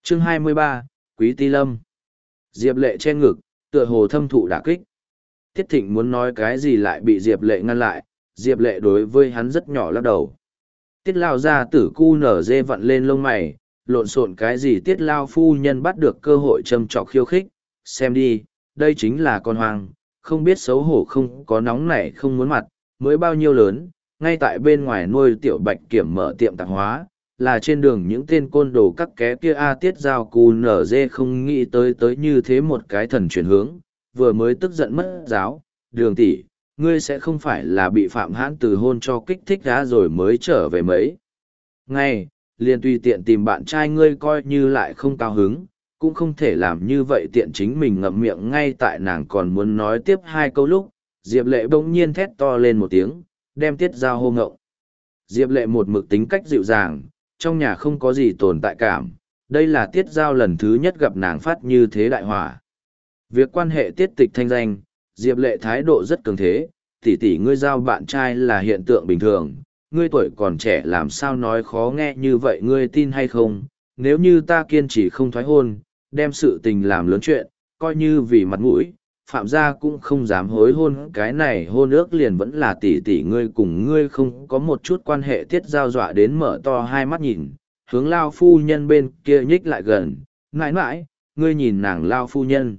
Chương 23, Quý Ti Lâm. Diệp Lệ che ngực, tựa hồ thâm thụ đả kích. Tiết Thịnh muốn nói cái gì lại bị Diệp Lệ ngăn lại, Diệp Lệ đối với hắn rất nhỏ lắc đầu. Tiết Lao ra tử cu nở dê vặn lên lông mày, lộn xộn cái gì Tiết Lao phu nhân bắt được cơ hội châm trọc khiêu khích, xem đi, đây chính là con hoang, không biết xấu hổ không có nóng nảy không muốn mặt, mới bao nhiêu lớn, ngay tại bên ngoài nuôi tiểu bạch kiểm mở tiệm tạp hóa, là trên đường những tên côn đồ cắt ké kia Tiết Giao cu nở dê không nghĩ tới như thế một cái thần chuyển hướng, vừa mới tức giận mất giáo, Đường tỷ, ngươi sẽ không phải là bị Phạm Hãn từ hôn cho kích thích ra rồi mới trở về mấy. Ngay, liền tùy tiện tìm bạn trai ngươi coi như lại không cao hứng, cũng không thể làm như vậy tiện chính mình ngậm miệng ngay tại nàng còn muốn nói tiếp hai câu lúc, Diệp Lệ bỗng nhiên thét to lên một tiếng, đem Tiết Giao hô ngộng. Diệp Lệ một mực tính cách dịu dàng, trong nhà không có gì tồn tại cảm, đây là Tiết Giao lần thứ nhất gặp nàng phát như thế đại hỏa. Việc quan hệ tiết tịch thanh danh, Diệp Lệ thái độ rất cường thế, tỷ tỷ ngươi giao bạn trai là hiện tượng bình thường, ngươi tuổi còn trẻ làm sao nói khó nghe như vậy ngươi tin hay không, nếu như ta kiên trì không thoái hôn, đem sự tình làm lớn chuyện, coi như vì mặt mũi, Phạm gia cũng không dám hối hôn, cái này hôn ước liền vẫn là tỷ tỷ ngươi cùng ngươi không có một chút quan hệ. Tiết Giao dọa đến mở to hai mắt nhìn, hướng Lao phu nhân bên kia nhích lại gần, mãi mãi, ngươi nhìn nàng Lao phu nhân.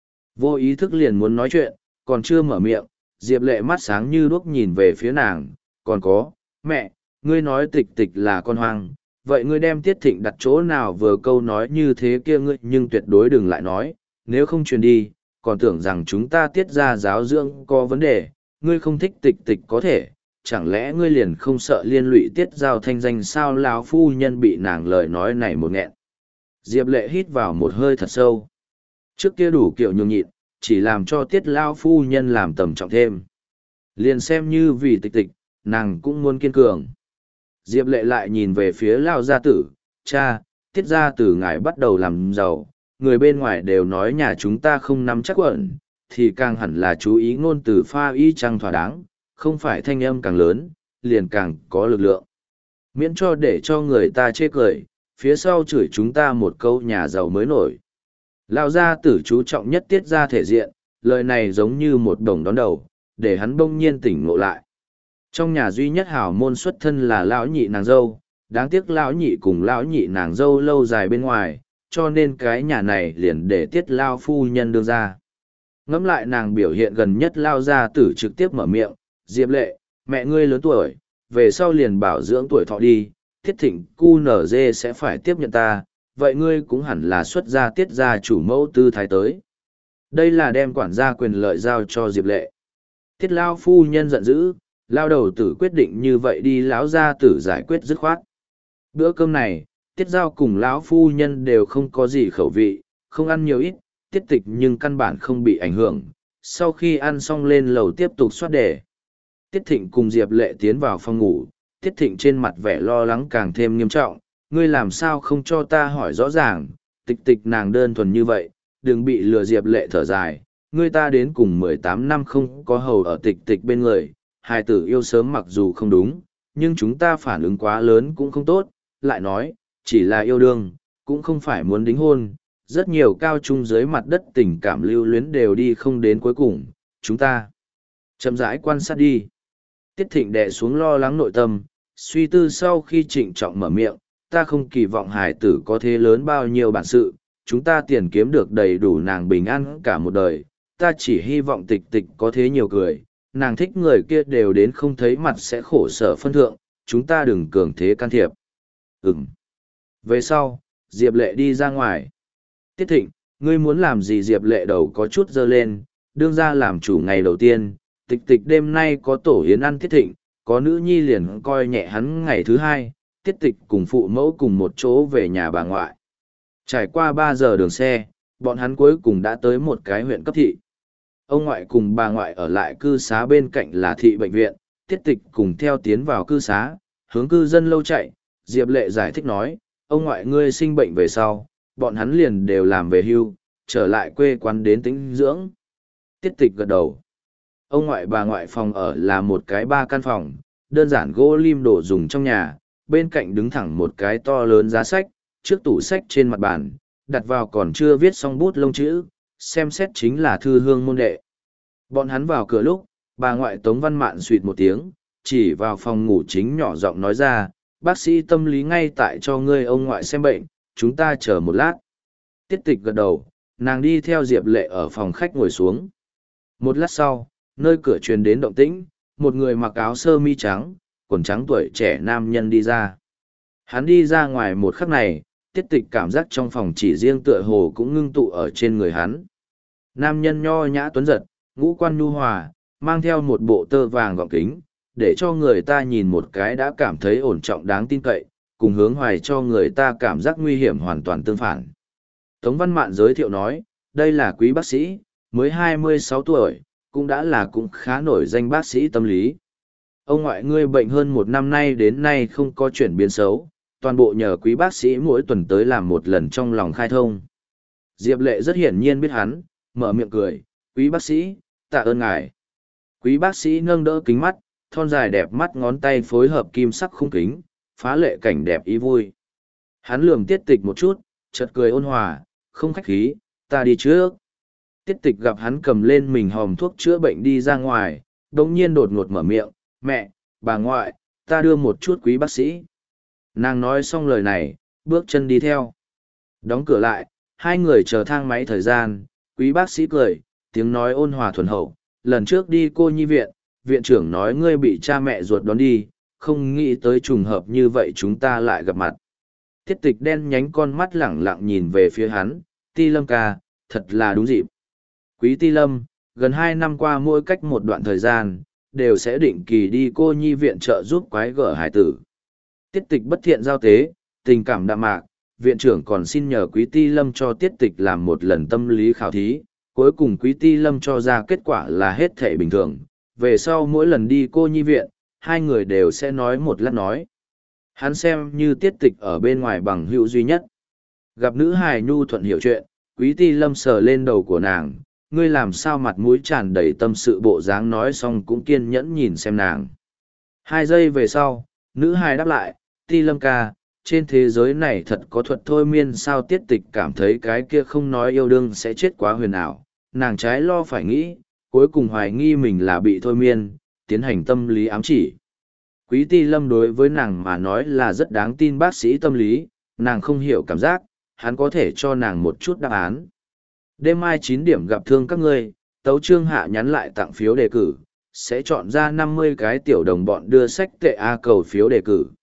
Vô ý thức liền muốn nói chuyện, còn chưa mở miệng, Diệp Lệ mắt sáng như đuốc nhìn về phía nàng, còn có, mẹ, ngươi nói tịch tịch là con hoang, vậy ngươi đem Tiết Thịnh đặt chỗ nào vừa câu nói như thế kia ngươi nhưng tuyệt đối đừng lại nói, nếu không truyền đi, còn tưởng rằng chúng ta Tiết ra giáo dưỡng có vấn đề, ngươi không thích tịch tịch có thể, chẳng lẽ ngươi liền không sợ liên lụy Tiết Giao thanh danh sao? Lão phu nhân bị nàng lời nói này một nghẹn. Diệp Lệ hít vào một hơi thật sâu. Trước kia đủ kiểu nhường nhịn, chỉ làm cho Tiết Lao phu nhân làm tầm trọng thêm. Liền xem như vì tịch tịch, nàng cũng muốn kiên cường. Diệp Lệ lại nhìn về phía Lao gia tử, cha, Tiết gia tử ngài bắt đầu làm giàu, người bên ngoài đều nói nhà chúng ta không nắm chắc ẩn, thì càng hẳn là chú ý ngôn từ pha y chăng thỏa đáng, không phải thanh âm càng lớn, liền càng có lực lượng. Miễn cho để cho người ta chê cười, phía sau chửi chúng ta một câu nhà giàu mới nổi. Lão gia tử chú trọng nhất Tiết ra thể diện, lời này giống như một đồng đón đầu, để hắn bỗng nhiên tỉnh ngộ lại. Trong nhà duy nhất hảo môn xuất thân là lão nhị nàng dâu, đáng tiếc lão nhị cùng lão nhị nàng dâu lâu dài bên ngoài, cho nên cái nhà này liền để Tiết Lao phu nhân đưa ra. Ngẫm lại nàng biểu hiện gần nhất Lao gia tử trực tiếp mở miệng, Diệp Lệ, mẹ ngươi lớn tuổi, về sau liền bảo dưỡng tuổi thọ đi, Tiết Thịnh cu nở dê sẽ phải tiếp nhận ta, vậy ngươi cũng hẳn là xuất gia Tiết gia chủ mẫu tư thái tới. Đây là đem quản gia quyền lợi giao cho Diệp Lệ. Tiết Lao phu nhân giận dữ, Lao đầu tử quyết định như vậy đi, lão gia tử giải quyết dứt khoát. Bữa cơm này, Tiết Giao cùng lão phu nhân đều không có gì khẩu vị, không ăn nhiều ít, Tiết Tịch nhưng căn bản không bị ảnh hưởng. Sau khi ăn xong lên lầu tiếp tục soát đề. Tiết Thịnh cùng Diệp Lệ tiến vào phòng ngủ, Tiết Thịnh trên mặt vẻ lo lắng càng thêm nghiêm trọng, ngươi làm sao không cho ta hỏi rõ ràng, Tịch Tịch nàng đơn thuần như vậy, đừng bị lừa. Diệp Lệ thở dài, ngươi ta đến cùng 18 năm không có hầu ở Tịch Tịch bên người, hài tử yêu sớm mặc dù không đúng, nhưng chúng ta phản ứng quá lớn cũng không tốt, lại nói, chỉ là yêu đương, cũng không phải muốn đính hôn, rất nhiều cao trung dưới mặt đất tình cảm lưu luyến đều đi không đến cuối cùng, chúng ta chậm rãi quan sát đi. Tiết Thịnh đè xuống lo lắng nội tâm, suy tư sau khi trịnh trọng mở miệng, ta không kỳ vọng hài tử có thế lớn bao nhiêu bản sự, chúng ta tiền kiếm được đầy đủ nàng bình an cả một đời, ta chỉ hy vọng Tịch Tịch có thế nhiều cười, nàng thích người kia đều đến không thấy mặt sẽ khổ sở phân thượng, chúng ta đừng cường thế can thiệp. Về sau, Diệp Lệ đi ra ngoài. Tiết Thịnh, ngươi muốn làm gì? Diệp Lệ đầu có chút dơ lên, đương ra làm chủ ngày đầu tiên, Tịch Tịch đêm nay có tổ yến ăn. Tiết Thịnh, có nữ nhi liền coi nhẹ hắn. Ngày thứ hai, Tiết Tịch cùng phụ mẫu cùng một chỗ về nhà bà ngoại. Trải qua 3 giờ đường xe, bọn hắn cuối cùng đã tới một cái huyện cấp thị. Ông ngoại cùng bà ngoại ở lại cư xá bên cạnh là thị bệnh viện, Tiết Tịch cùng theo tiến vào cư xá, hướng cư dân lâu chạy. Diệp Lệ giải thích nói, ông ngoại ngươi sinh bệnh về sau, bọn hắn liền đều làm về hưu, trở lại quê quán đến tĩnh dưỡng. Tiết Tịch gật đầu. Ông ngoại bà ngoại phòng ở là một cái 3 căn phòng, đơn giản gỗ lim đồ dùng trong nhà, bên cạnh đứng thẳng một cái to lớn giá sách, trước tủ sách trên mặt bàn, đặt vào còn chưa viết xong bút lông chữ, xem xét chính là thư hương môn đệ. Bọn hắn vào cửa lúc, bà ngoại Tống Văn Mạn suýt một tiếng, chỉ vào phòng ngủ chính nhỏ giọng nói ra, bác sĩ tâm lý ngay tại cho ngươi ông ngoại xem bệnh, chúng ta chờ một lát. Tiết Tịch gật đầu, nàng đi theo Diệp Lệ ở phòng khách ngồi xuống. Một lát sau, nơi cửa truyền đến động tĩnh, một người mặc áo sơ mi trắng, quần trắng tuổi trẻ nam nhân đi ra. Hắn đi ra ngoài một khắc này, Tiết Tịch cảm giác trong phòng chỉ riêng tựa hồ cũng ngưng tụ ở trên người hắn. Nam nhân nho nhã tuấn giật, ngũ quan nhu hòa, mang theo một bộ tơ vàng gọng kính, để cho người ta nhìn một cái đã cảm thấy ổn trọng đáng tin cậy, cùng hướng hoài cho người ta cảm giác nguy hiểm hoàn toàn tương phản. Tống Văn Mạn giới thiệu nói, đây là quý bác sĩ, mới 26 tuổi, cũng đã là cũng khá nổi danh bác sĩ tâm lý. Ông ngoại ngươi bệnh hơn một năm nay đến nay không có chuyển biến xấu, toàn bộ nhờ quý bác sĩ mỗi tuần tới làm một lần trong lòng khai thông. Diệp Lệ rất hiển nhiên biết hắn, mở miệng cười, quý bác sĩ, tạ ơn ngài. Quý bác sĩ nâng đỡ kính mắt, thon dài đẹp mắt ngón tay phối hợp kim sắc khung kính, phá lệ cảnh đẹp ý vui. Hắn lườm Tiết Tịch một chút, chợt cười ôn hòa, không khách khí, ta đi trước. Tiết Tịch gặp hắn cầm lên mình hòm thuốc chữa bệnh đi ra ngoài, đồng nhiên đột ngột mở miệng, mẹ, bà ngoại, ta đưa một chút quý bác sĩ. Nàng nói xong lời này, bước chân đi theo. Đóng cửa lại, hai người chờ thang máy thời gian, quý bác sĩ cười, tiếng nói ôn hòa thuần hậu, lần trước đi cô nhi viện, viện trưởng nói ngươi bị cha mẹ ruột đón đi, không nghĩ tới trùng hợp như vậy chúng ta lại gặp mặt. Tiết Tịch đen nhánh con mắt lẳng lặng nhìn về phía hắn, Ti Lâm ca, thật là đúng dịp. Quý Ti Lâm, gần 2 năm qua mỗi cách một đoạn thời gian, đều sẽ định kỳ đi cô nhi viện trợ giúp quái gở hải tử. Tiết Tịch bất thiện giao tế, tình cảm đạm mạc, viện trưởng còn xin nhờ Quý Ti Lâm cho Tiết Tịch làm một lần tâm lý khảo thí, cuối cùng Quý Ti Lâm cho ra kết quả là hết thể bình thường. Về sau mỗi lần đi cô nhi viện, hai người đều sẽ nói một lát nói. Hắn xem như Tiết Tịch ở bên ngoài bằng hữu duy nhất. Gặp nữ hài nhu thuận hiểu chuyện, Quý Ti Lâm sờ lên đầu của nàng, ngươi làm sao mặt mũi tràn đầy tâm sự bộ dáng nói xong cũng kiên nhẫn nhìn xem nàng. 2 giây về sau, nữ hài đáp lại, Ti Lâm ca, trên thế giới này thật có thuật thôi miên sao? Tiết Tịch cảm thấy cái kia không nói yêu đương sẽ chết quá huyền ảo, nàng trái lo phải nghĩ, cuối cùng hoài nghi mình là bị thôi miên, tiến hành tâm lý ám chỉ. Quý Ti Lâm đối với nàng mà nói là rất đáng tin bác sĩ tâm lý, nàng không hiểu cảm giác, hắn có thể cho nàng một chút đáp án. Đêm mai 9 điểm gặp thương các ngươi, Tấu Trương Hạ nhắn lại tặng phiếu đề cử, sẽ chọn ra 50 cái tiểu đồng bọn đưa sách tệ A cầu phiếu đề cử.